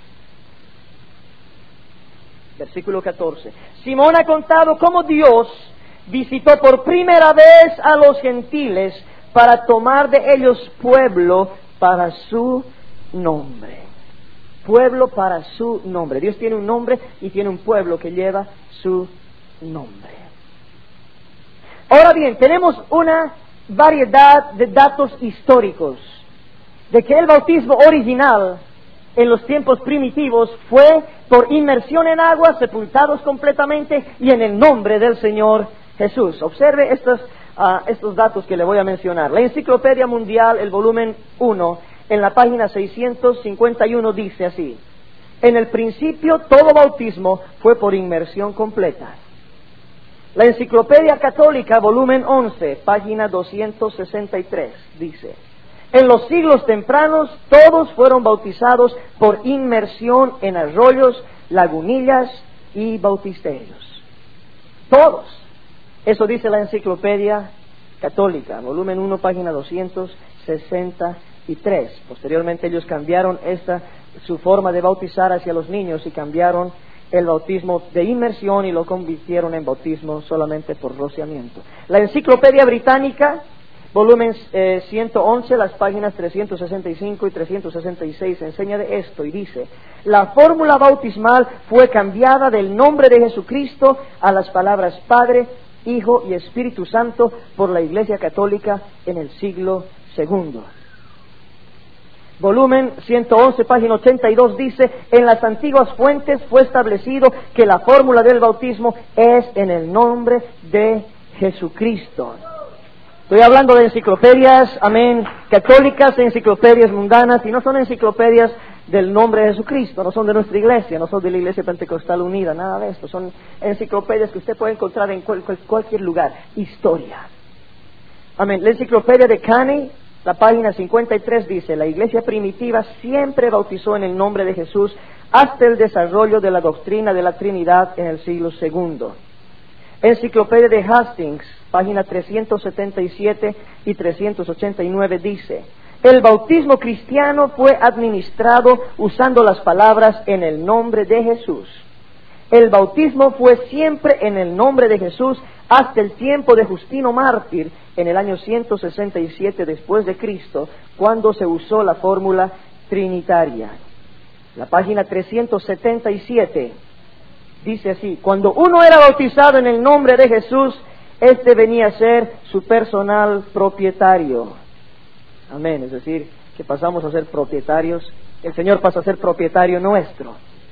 versículo 14. Simón ha contado cómo Dios visitó por primera vez a los gentiles para tomar de ellos pueblo para su nombre. Pueblo para su nombre. Dios tiene un nombre y tiene un pueblo que lleva su nombre. Ahora bien, tenemos una variedad de datos históricos de que el bautismo original en los tiempos primitivos fue por inmersión en agua, sepultados completamente y en el nombre del Señor Jesús. Observe estos datos que le voy a mencionar. La Enciclopedia Mundial, el volumen 1, en la página 651 dice así: en el principio todo bautismo fue por inmersión completa. La Enciclopedia Católica, volumen 11, página 263, dice: en los siglos tempranos todos fueron bautizados por inmersión en arroyos, lagunillas y bautisterios. Todos. Eso dice la Enciclopedia Católica, volumen 1, página 263. Posteriormente ellos cambiaron su forma de bautizar hacia los niños y cambiaron el bautismo de inmersión y lo convirtieron en bautismo solamente por rociamiento. La Enciclopedia Británica, volumen 111, las páginas 365 y 366, enseña de esto y dice: la fórmula bautismal fue cambiada del nombre de Jesucristo a las palabras Padre, Hijo y Espíritu Santo por la Iglesia Católica en el siglo II. Volumen 111, página 82 dice: en las antiguas fuentes fue establecido que la fórmula del bautismo es en el nombre de Jesucristo. Estoy hablando de enciclopedias, amén, católicas, enciclopedias mundanas, y no son enciclopedias del nombre de Jesucristo, no son de nuestra iglesia, no son de la Iglesia Pentecostal Unida, nada de esto. Son enciclopedias que usted puede encontrar en cualquier lugar. Historia. Amén. La Enciclopedia de Caney, la página 53 dice: la iglesia primitiva siempre bautizó en el nombre de Jesús hasta el desarrollo de la doctrina de la Trinidad en el siglo II. Enciclopedia de Hastings, página 377 y 389 dice: el bautismo cristiano fue administrado usando las palabras en el nombre de Jesús. El bautismo fue siempre en el nombre de Jesús hasta el tiempo de Justino Mártir en el año 167 después de Cristo, cuando se usó la fórmula trinitaria. La página 377 dice así: cuando uno era bautizado en el nombre de Jesús, este venía a ser su personal propietario. Amén. Es decir, que pasamos a ser propietarios. El Señor pasa a ser propietario nuestro.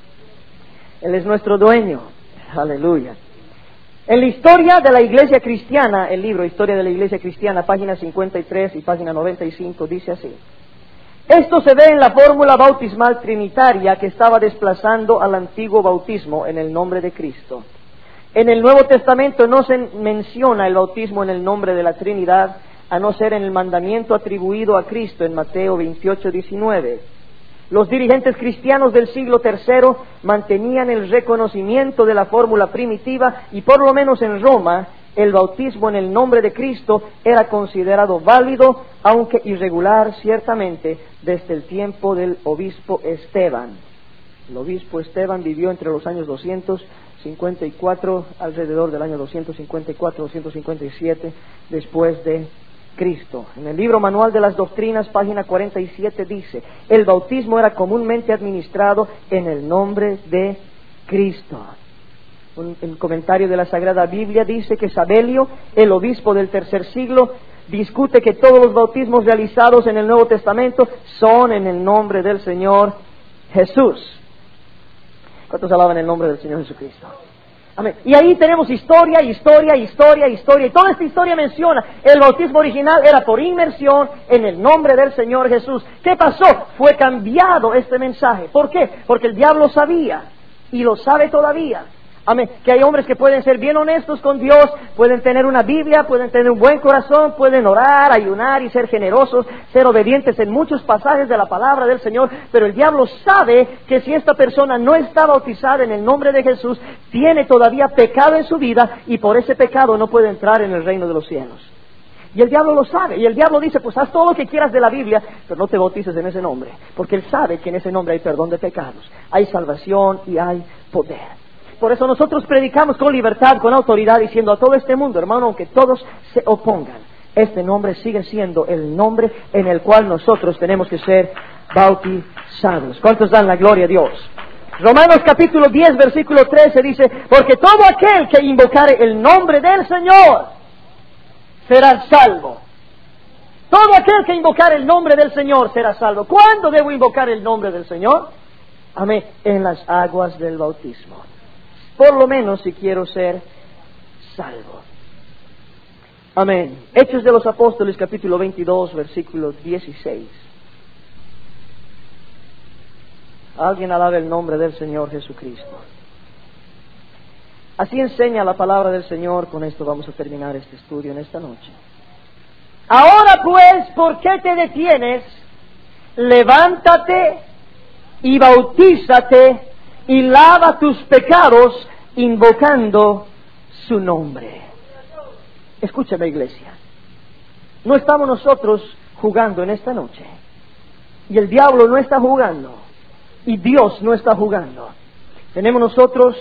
Él es nuestro dueño. Aleluya. En la historia de la iglesia cristiana, el libro Historia de la Iglesia Cristiana, página 53 y página 95, dice así: esto se ve en la fórmula bautismal trinitaria que estaba desplazando al antiguo bautismo en el nombre de Cristo. En el Nuevo Testamento no se menciona el bautismo en el nombre de la Trinidad, a no ser en el mandamiento atribuido a Cristo en Mateo 28:19. Los dirigentes cristianos del siglo III mantenían el reconocimiento de la fórmula primitiva y por lo menos en Roma el bautismo en el nombre de Cristo era considerado válido, aunque irregular ciertamente, desde el tiempo del obispo Esteban. El obispo Esteban vivió entre los años 254, alrededor del año 254-257 después de Cristo. En el libro Manual de las Doctrinas, página 47 dice: el bautismo era comúnmente administrado en el nombre de Cristo. El comentario de la Sagrada Biblia dice que Sabelio, el obispo del tercer siglo, discute que todos los bautismos realizados en el Nuevo Testamento son en el nombre del Señor Jesús. ¿Cuántos alaban el nombre del Señor Jesucristo? Amén. Y ahí tenemos historia. Y toda esta historia menciona: el bautismo original era por inmersión en el nombre del Señor Jesús. ¿Qué pasó? Fue cambiado este mensaje. ¿Por qué? Porque el diablo sabía, y lo sabe todavía, Amén. Que hay hombres que pueden ser bien honestos con Dios, pueden tener una Biblia, pueden tener un buen corazón, pueden orar, ayunar y ser generosos, ser obedientes en muchos pasajes de la palabra del Señor, pero el diablo sabe que si esta persona no está bautizada en el nombre de Jesús, tiene todavía pecado en su vida y por ese pecado no puede entrar en el reino de los cielos. Y el diablo lo sabe, y el diablo dice, pues haz todo lo que quieras de la Biblia, pero no te bautices en ese nombre, porque él sabe que en ese nombre hay perdón de pecados, hay salvación y hay poder. Por eso nosotros predicamos con libertad, con autoridad, diciendo a todo este mundo, hermano, aunque todos se opongan, este nombre sigue siendo el nombre en el cual nosotros tenemos que ser bautizados. ¿Cuántos dan la gloria a Dios? Romanos capítulo 10, versículo 13 dice, porque todo aquel que invocare el nombre del Señor será salvo. Todo aquel que invocare el nombre del Señor será salvo. ¿Cuándo debo invocar el nombre del Señor? Amén. En las aguas del bautismo. Por lo menos si quiero ser salvo. Amén. Hechos de los Apóstoles, capítulo 22, versículo 16. Alguien alabe el nombre del Señor Jesucristo. Así enseña la palabra del Señor. Con esto vamos a terminar este estudio en esta noche. Ahora pues, ¿por qué te detienes? Levántate y bautízate y lava tus pecados invocando su nombre. Escúchame, iglesia. No estamos nosotros jugando en esta noche. Y el diablo no está jugando. Y Dios no está jugando. Tenemos nosotros,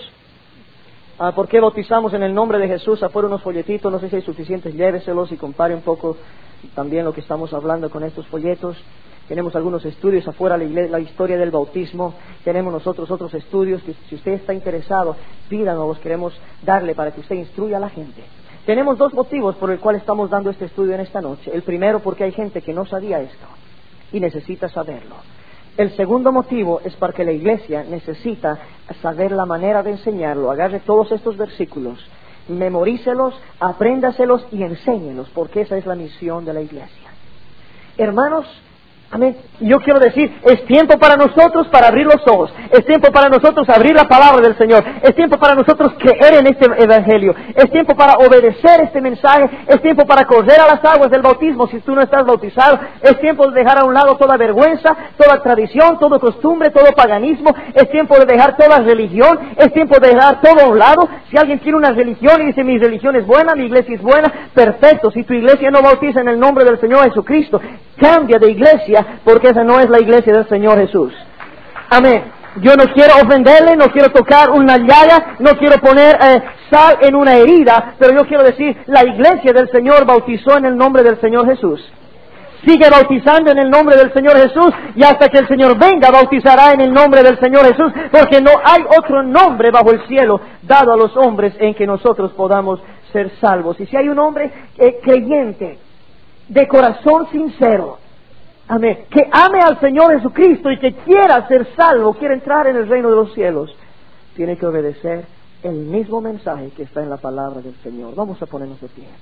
¿por qué bautizamos en el nombre de Jesús? Afuera unos folletitos, no sé si hay suficientes, lléveselos y compare un poco también lo que estamos hablando con estos folletos. Tenemos algunos estudios afuera, la historia del bautismo. Tenemos nosotros otros estudios que si usted está interesado, pídanos, los queremos darle para que usted instruya a la gente. Tenemos dos motivos por el cual estamos dando este estudio en esta noche. El primero, porque hay gente que no sabía esto y necesita saberlo. El segundo motivo es porque la iglesia necesita saber la manera de enseñarlo. Agarre todos estos versículos, memorícelos, apréndaselos y enséñelos, porque esa es la misión de la iglesia. Hermanos, amén. Yo quiero decir, es tiempo para nosotros para abrir los ojos. Es tiempo para nosotros abrir la palabra del Señor. Es tiempo para nosotros creer en este evangelio. Es tiempo para obedecer este mensaje. Es tiempo para correr a las aguas del bautismo si tú no estás bautizado. Es tiempo de dejar a un lado toda vergüenza, toda tradición, toda costumbre, todo paganismo. Es tiempo de dejar toda religión. Es tiempo de dejar todo a un lado. Si alguien quiere una religión y dice mi religión es buena, mi iglesia es buena, perfecto. Si tu iglesia no bautiza en el nombre del Señor Jesucristo, cambia de iglesia, porque esa no es la iglesia del Señor Jesús. Amén. Yo no quiero ofenderle, no quiero tocar una llaga, no quiero poner sal en una herida, pero yo quiero decir, la iglesia del Señor bautizó en el nombre del Señor Jesús. Sigue bautizando en el nombre del Señor Jesús y hasta que el Señor venga bautizará en el nombre del Señor Jesús, porque no hay otro nombre bajo el cielo dado a los hombres en que nosotros podamos ser salvos. Y si hay un hombre creyente, de corazón sincero, amén, que ame al Señor Jesucristo y que quiera ser salvo, quiera entrar en el reino de los cielos, tiene que obedecer el mismo mensaje que está en la palabra del Señor. Vamos a ponernos de pie.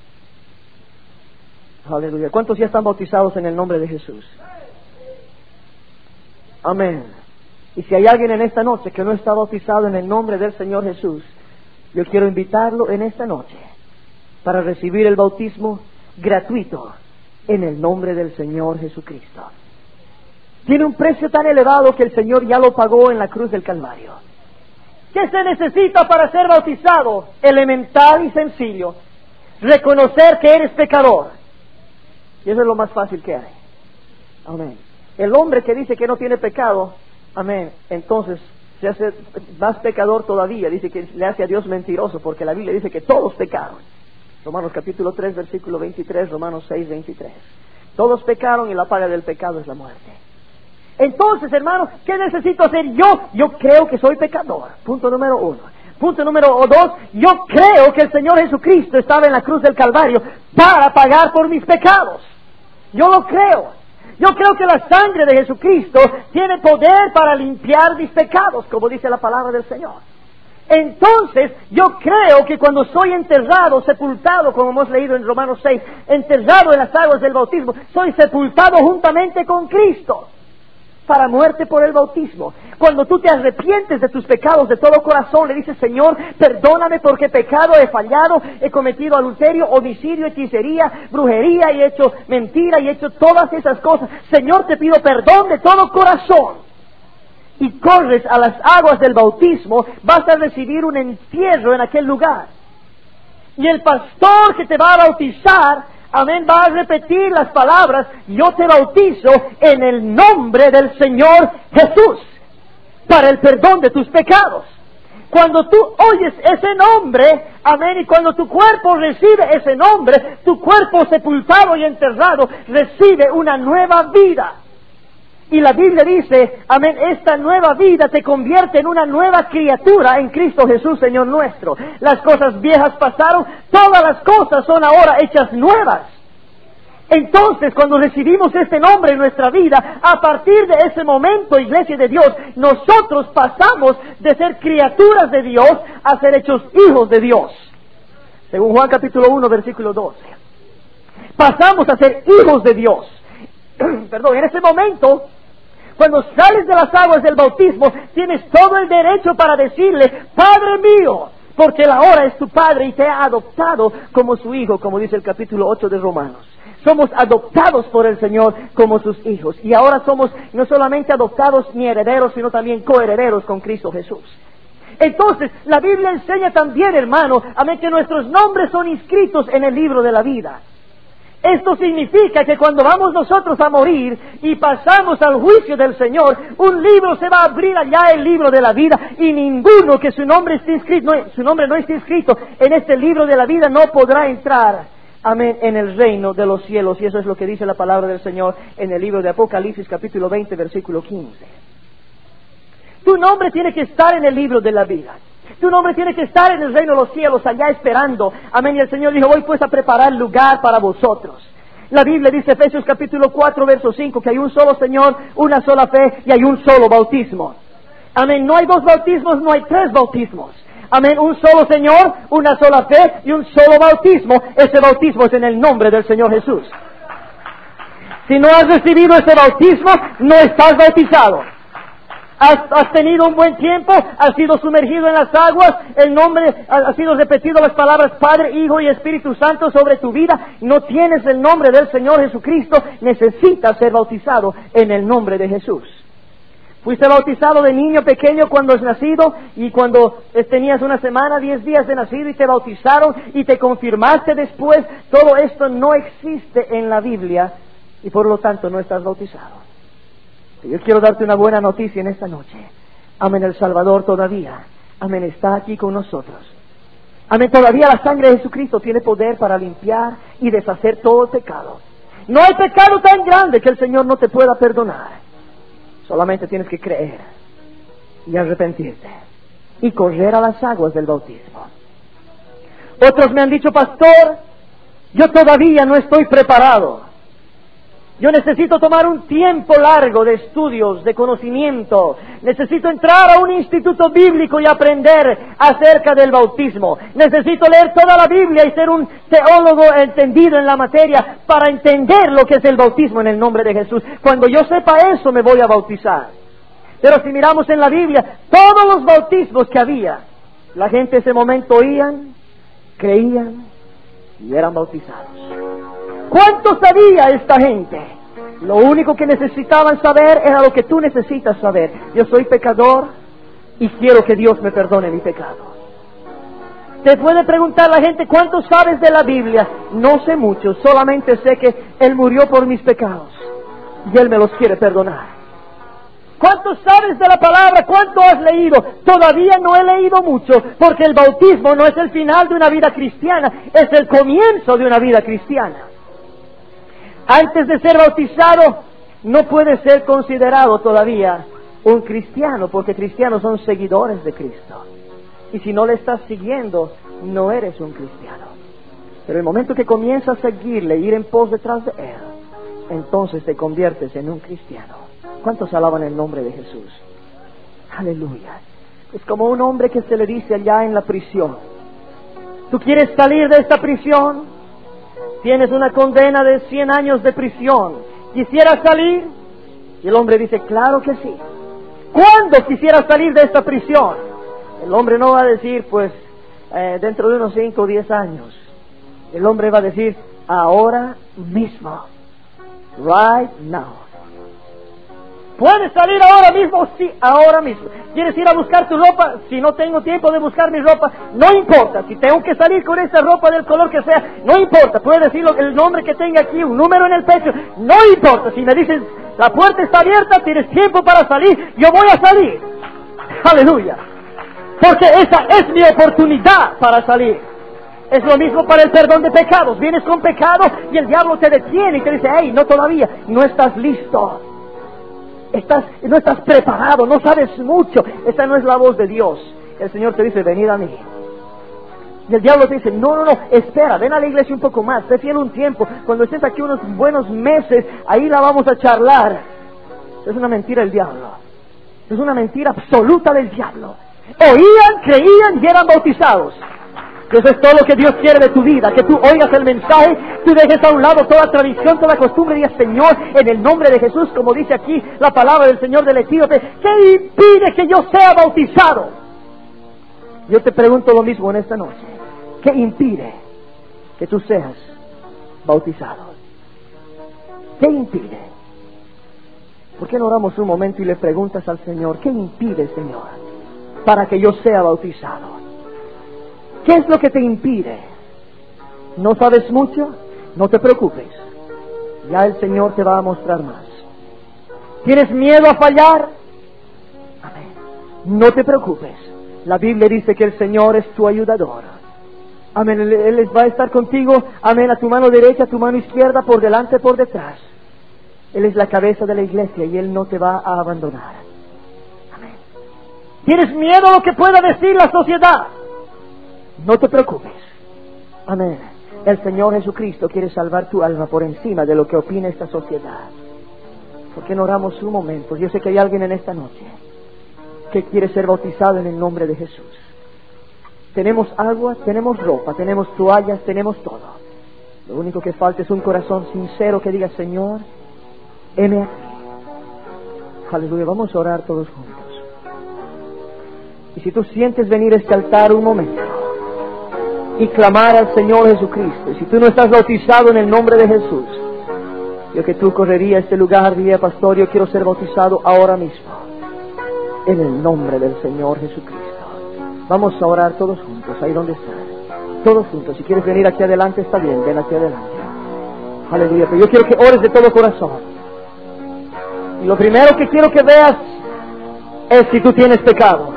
Aleluya. ¿Cuántos ya están bautizados en el nombre de Jesús? Amén. Y si hay alguien en esta noche que no está bautizado en el nombre del Señor Jesús, yo quiero invitarlo en esta noche para recibir el bautismo gratuito en el nombre del Señor Jesucristo. Tiene un precio tan elevado que el Señor ya lo pagó en la cruz del Calvario. ¿Qué se necesita para ser bautizado? Elemental y sencillo. Reconocer que eres pecador. Y eso es lo más fácil que hay. Amén. El hombre que dice que no tiene pecado, amén, entonces se hace más pecador todavía. Dice que le hace a Dios mentiroso, porque la Biblia dice que todos pecaron. Romanos capítulo 3, versículo 23, Romanos 6, 23. Todos pecaron y la paga del pecado es la muerte. Entonces, hermanos, ¿qué necesito hacer yo? Yo creo que soy pecador. Punto número 1. Punto número 2, yo creo que el Señor Jesucristo estaba en la cruz del Calvario para pagar por mis pecados. Yo lo creo. Yo creo que la sangre de Jesucristo tiene poder para limpiar mis pecados, como dice la palabra del Señor. Entonces, yo creo que cuando soy enterrado, sepultado, como hemos leído en Romanos 6, enterrado en las aguas del bautismo, soy sepultado juntamente con Cristo. para muerte por el bautismo. Cuando tú te arrepientes de tus pecados de todo corazón, le dices: Señor, perdóname porque he pecado, he fallado, he cometido adulterio, homicidio, hechicería, brujería, y he hecho mentira, y he hecho todas esas cosas. Señor, te pido perdón de todo corazón. Y corres a las aguas del bautismo, vas a recibir un entierro en aquel lugar. Y el pastor que te va a bautizar, amén, va a repetir las palabras: yo te bautizo en el nombre del Señor Jesús, para el perdón de tus pecados. Cuando tú oyes ese nombre, amén, y cuando tu cuerpo recibe ese nombre, tu cuerpo sepultado y enterrado recibe una nueva vida. Y la Biblia dice, amén, esta nueva vida te convierte en una nueva criatura en Cristo Jesús, Señor nuestro. Las cosas viejas pasaron, todas las cosas son ahora hechas nuevas. Entonces, cuando recibimos este nombre en nuestra vida, a partir de ese momento, iglesia de Dios, nosotros pasamos de ser criaturas de Dios a ser hechos hijos de Dios. Según Juan capítulo 1, versículo 12. Pasamos a ser hijos de Dios. Perdón, en ese momento, cuando sales de las aguas del bautismo, tienes todo el derecho para decirle: Padre mío, porque Él ahora es tu Padre y te ha adoptado como su hijo, como dice el capítulo 8 de Romanos. Somos adoptados por el Señor como sus hijos. Y ahora somos no solamente adoptados ni herederos, sino también coherederos con Cristo Jesús. Entonces, la Biblia enseña también, hermano, amén, que nuestros nombres son inscritos en el libro de la vida. Esto significa que cuando vamos nosotros a morir y pasamos al juicio del Señor, un libro se va a abrir allá, el libro de la vida, y ninguno que su nombre esté inscrito, su nombre no esté inscrito en este libro de la vida no podrá entrar, amén, en el reino de los cielos. Y eso es lo que dice la palabra del Señor en el libro de Apocalipsis capítulo 20, versículo 15. Tu nombre tiene que estar en el libro de la vida. Tu nombre tiene que estar en el reino de los cielos, allá esperando. Amén. Y el Señor dijo: voy pues a preparar lugar para vosotros. La Biblia dice, Efesios capítulo 4, verso 5, que hay un solo Señor, una sola fe y hay un solo bautismo. Amén. No hay dos bautismos, no hay tres bautismos. Amén. Un solo Señor, una sola fe y un solo bautismo. Ese bautismo es en el nombre del Señor Jesús. Si no has recibido ese bautismo, no estás bautizado. Has tenido un buen tiempo, has sido sumergido en las aguas, el nombre, ha sido repetido las palabras Padre, Hijo y Espíritu Santo sobre tu vida, no tienes el nombre del Señor Jesucristo, necesitas ser bautizado en el nombre de Jesús. Fuiste bautizado de niño pequeño cuando has nacido, y cuando tenías una semana, 10 días de nacido, y te bautizaron y te confirmaste después. Todo esto no existe en la Biblia y por lo tanto no estás bautizado. Yo quiero darte una buena noticia en esta noche. Amén, el Salvador todavía, amén, está aquí con nosotros. Amén, todavía la sangre de Jesucristo tiene poder para limpiar y deshacer todo pecado. No hay pecado tan grande que el Señor no te pueda perdonar. Solamente tienes que creer y arrepentirte y correr a las aguas del bautismo. Otros me han dicho: pastor, yo todavía no estoy preparado. Yo necesito tomar un tiempo largo de estudios, de conocimiento. Necesito entrar a un instituto bíblico y aprender acerca del bautismo. Necesito leer toda la Biblia y ser un teólogo entendido en la materia para entender lo que es el bautismo en el nombre de Jesús. Cuando yo sepa eso, me voy a bautizar. Pero si miramos en la Biblia, todos los bautismos que había, la gente en ese momento oían, creían y eran bautizados. ¿Cuánto sabía esta gente? Lo único que necesitaban saber era lo que tú necesitas saber. Yo soy pecador y quiero que Dios me perdone mi pecado. Te puede preguntar la gente: ¿cuánto sabes de la Biblia? No sé mucho, solamente sé que Él murió por mis pecados y Él me los quiere perdonar. ¿Cuánto sabes de la palabra? ¿Cuánto has leído? Todavía no he leído mucho, porque el bautismo no es el final de una vida cristiana, es el comienzo de una vida cristiana. Antes de ser bautizado, no puede ser considerado todavía un cristiano, porque cristianos son seguidores de Cristo. Y si no le estás siguiendo, no eres un cristiano. Pero el momento que comienzas a seguirle, ir en pos detrás de Él, entonces te conviertes en un cristiano. ¿Cuántos alaban el nombre de Jesús? Aleluya. Es como un hombre que se le dice allá en la prisión: ¿tú quieres salir de esta prisión? Tienes una condena de 100 años de prisión. ¿Quisieras salir? Y el hombre dice, claro que sí. ¿Cuándo quisiera salir de esta prisión? El hombre no va a decir, pues, dentro de unos 5 o 10 años. El hombre va a decir, ahora mismo. Right now. ¿Puedes salir ahora mismo? Sí, ahora mismo. ¿Quieres ir a buscar tu ropa? Si no tengo tiempo de buscar mi ropa, no importa. Si tengo que salir con esa ropa del color que sea, no importa. Puedes decir el nombre que tenga aquí, un número en el pecho, no importa. Si me dices, la puerta está abierta, tienes tiempo para salir, yo voy a salir. Aleluya. Porque esa es mi oportunidad para salir. Es lo mismo para el perdón de pecados. Vienes con pecado y el diablo te detiene y te dice, hey, no todavía, no estás listo. No estás preparado, no sabes mucho. Esa no es la voz de Dios. El Señor te dice, venid a mí. Y el diablo te dice, no, espera, ven a la iglesia un poco más, sé fiel un tiempo. Cuando estés aquí unos buenos meses, ahí la vamos a charlar. Es una mentira del diablo. Es una mentira absoluta del diablo. Oían, creían y eran bautizados. Eso es todo lo que Dios quiere de tu vida, que tú oigas el mensaje, tú dejes a un lado toda tradición, toda costumbre y digas, Señor, en el nombre de Jesús, como dice aquí la palabra del Señor del Etíope, ¿qué impide que yo sea bautizado? Yo te pregunto lo mismo en esta noche, ¿qué impide que tú seas bautizado? ¿Qué impide? ¿Por qué no oramos un momento y le preguntas al Señor, ¿qué impide, Señor, para que yo sea bautizado? ¿Qué es lo que te impide? ¿No sabes mucho? No te preocupes. Ya el Señor te va a mostrar más. ¿Tienes miedo a fallar? Amén. No te preocupes. La Biblia dice que el Señor es tu ayudador. Amén. Él va a estar contigo. Amén. A tu mano derecha, a tu mano izquierda, por delante, por detrás. Él es la cabeza de la iglesia y Él no te va a abandonar. Amén. ¿Tienes miedo a lo que pueda decir la sociedad? No te preocupes. Amén. El Señor Jesucristo quiere salvar tu alma por encima de lo que opina esta sociedad. ¿Por qué no oramos un momento? Yo sé que hay alguien en esta noche que quiere ser bautizado en el nombre de Jesús. Tenemos agua, tenemos ropa, tenemos toallas, tenemos todo. Lo único que falta es un corazón sincero que diga, Señor, heme aquí. Aleluya, vamos a orar todos juntos. Y si tú sientes venir a este altar un momento y clamar al Señor Jesucristo, y si tú no estás bautizado en el nombre de Jesús, yo que tú correrías a este lugar, diría, pastor, yo quiero ser bautizado ahora mismo, en el nombre del Señor Jesucristo. Vamos a orar todos juntos, ahí donde están, todos juntos. Si quieres venir aquí adelante, está bien, ven aquí adelante. Aleluya, pero yo quiero que ores de todo corazón. Y lo primero que quiero que veas es si tú tienes pecado.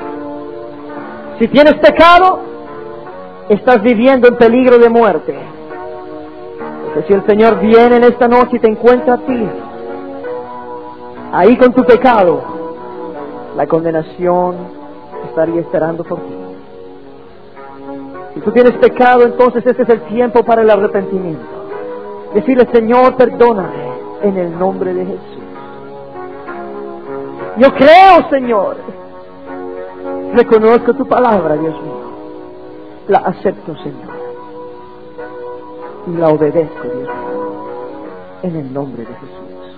Si tienes pecado, estás viviendo en peligro de muerte. Porque si el Señor viene en esta noche y te encuentra a ti, ahí con tu pecado, la condenación estaría esperando por ti. Si tú tienes pecado, entonces este es el tiempo para el arrepentimiento. Decirle, Señor, perdóname en el nombre de Jesús. Yo creo, Señor. Reconozco tu palabra, Dios mío. La acepto, Señor. Y la obedezco, Dios mío. En el nombre de Jesús.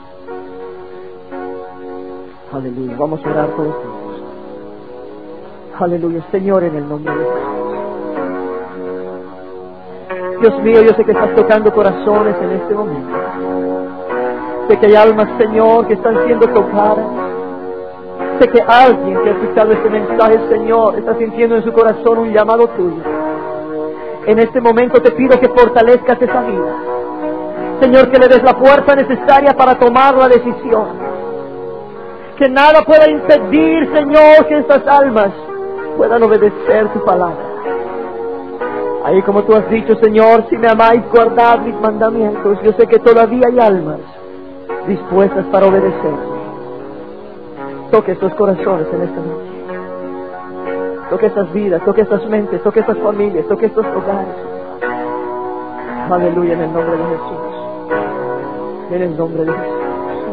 Aleluya. Vamos a orar todos juntos. Aleluya, Señor, en el nombre de Jesús. Dios mío, yo sé que estás tocando corazones en este momento. Sé que hay almas, Señor, que están siendo tocadas. Sé que alguien que ha escuchado este mensaje, Señor, está sintiendo en su corazón un llamado tuyo. En este momento te pido que fortalezcas esa vida. Señor, que le des la fuerza necesaria para tomar la decisión. Que nada pueda impedir, Señor, que estas almas puedan obedecer tu palabra. Ahí como tú has dicho, Señor, si me amáis, guardad mis mandamientos. Yo sé que todavía hay almas dispuestas para obedecerme. Toque estos corazones en esta noche. Toque estas vidas, toque estas mentes, toque estas familias, toque estos hogares. Aleluya, en el nombre de Jesús. En el nombre de Jesús.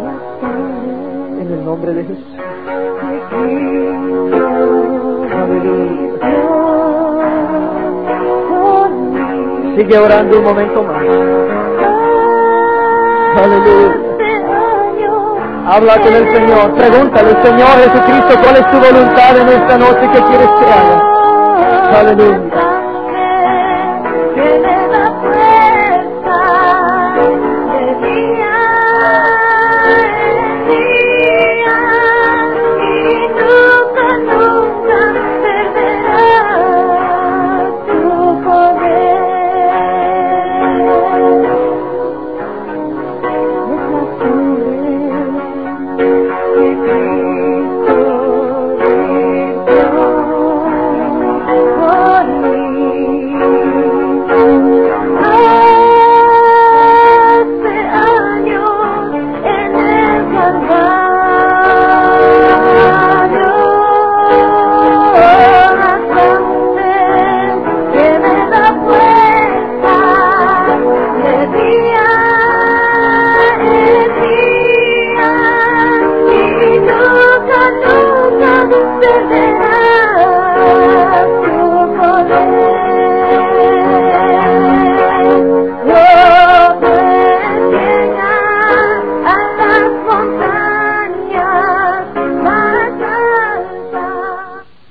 En el nombre de Jesús. Aleluya. Sigue orando un momento más. Aleluya. Habla con el Señor, pregúntale, Señor Jesucristo, ¿cuál es tu voluntad en esta noche que quieres que haga? Aleluya.